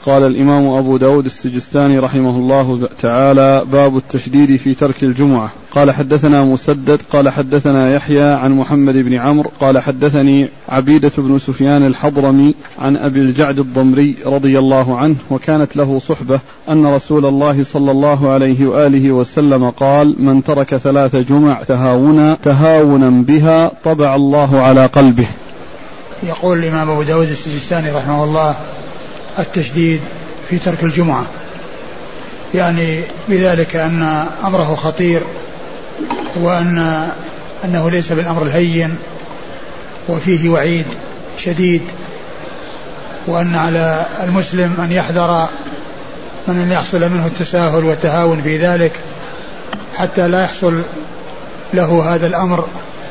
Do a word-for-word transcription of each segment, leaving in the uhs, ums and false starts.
قال الإمام أبو داود السجستاني رحمه الله تعالى: باب التشديد في ترك الجمعة. قال حدثنا مسدد قال حدثنا يحيى عن محمد بن عمرو قال حدثني عبيدة بن سفيان الحضرمي عن أبي الجعد الضمري رضي الله عنه وكانت له صحبة أن رسول الله صلى الله عليه وآله وسلم قال: من ترك ثلاث جمع تهاونا تهاونا بها طبع الله على قلبه. يقول الإمام أبو داود السجستاني رحمه الله: التشديد في ترك الجمعة، يعني بذلك أن أمره خطير، وأن أنه ليس بالأمر الهين، وفيه وعيد شديد، وأن على المسلم أن يحذر من أن يحصل منه التساهل والتهاون في ذلك حتى لا يحصل له هذا الأمر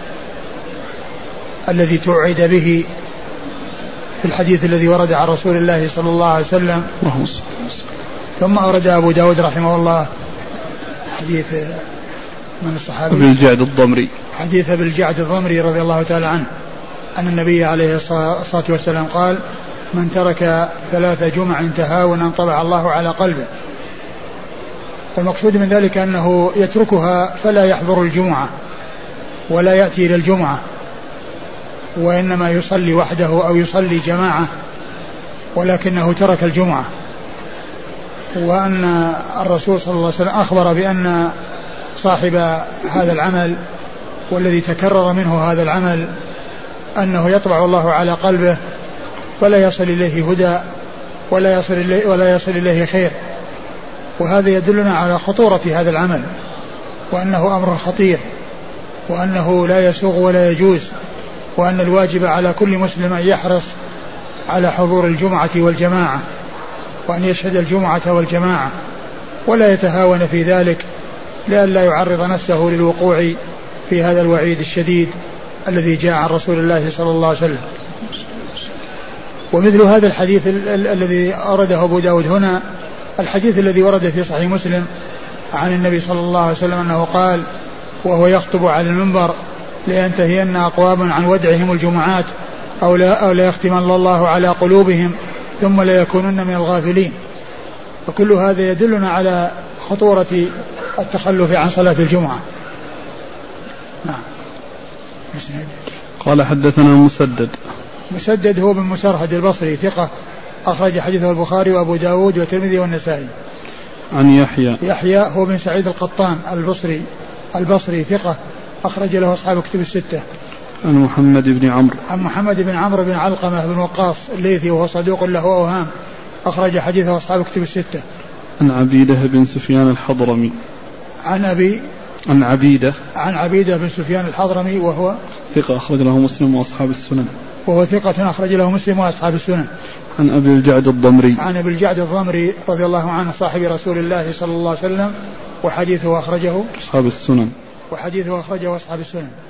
الذي توعد به في الحديث الذي ورد عن رسول الله صلى الله عليه وسلم. ثم أورد أبو داود رحمه الله حديث من الصحابي أبي الجعد الضمري حديث أبي الجعد الضمري رضي الله تعالى عنه أن النبي عليه الصلاة والسلام قال: من ترك ثلاث جمع تهاونا طبع الله على قلبه. والمقصود من ذلك أنه يتركها فلا يحضر الجمعة ولا يأتي إلى الجمعة، وإنما يصلي وحده أو يصلي جماعة، ولكنه ترك الجمعة. وأن الرسول صلى الله عليه وسلم أخبر بأن صاحب هذا العمل والذي تكرر منه هذا العمل أنه يطبع الله على قلبه فلا يصل إليه هدى ولا يصل إليه, ولا يصل إليه خير. وهذا يدلنا على خطورة هذا العمل، وأنه أمر خطير، وأنه لا يسوغ ولا يجوز، وأن الواجب على كل مسلم أن يحرص على حضور الجمعة والجماعة، وأن يشهد الجمعة والجماعة ولا يتهاون في ذلك لئلا يعرض نفسه للوقوع في هذا الوعيد الشديد الذي جاء عن رسول الله صلى الله عليه وسلم. ومثل هذا الحديث ال- ال- الذي أورده أبو داود هنا الحديث الذي ورد في صحيح مسلم عن النبي صلى الله عليه وسلم أنه قال وهو يخطب على المنبر: لينتهين أقوام عن ودعهم الجمعات أو لا, أو لا يختمن الله على قلوبهم ثم لا يكونن من الغافلين. وكل هذا يدلنا على خطورة التخلف عن صلاة الجمعة. نعم. قال حدثنا مسدد مسدد هو بن مسرهد البصري ثقة أخرج حديثه البخاري وأبو داود والترمذي والنسائي. عن يحيى يحيى هو بن سعيد القطان البصري البصري ثقة أخرج له أصحاب كتب الستة. عن محمد بن عمرو عن محمد بن عمرو بن علقمة بن وقاص الليثي وهو صدوق له أوهام أخرج حديثه أصحاب كتب الستة. عن عبيدة بن سفيان الحضرمي عن أبي عن عبيدة عن عبيدة بن سفيان الحضرمي وهو ثقة أخرج له مسلم وأصحاب السنن وهو ثقة أخرج له مسلم وأصحاب السنن. عن أبي الجعد الضمري عن أبي الجعد الضمري رضي الله عنه صاحب رسول الله صلى الله عليه وسلم وحديثه أخرجه أصحاب السنن وحديثه أخرجه أصحاب السنن.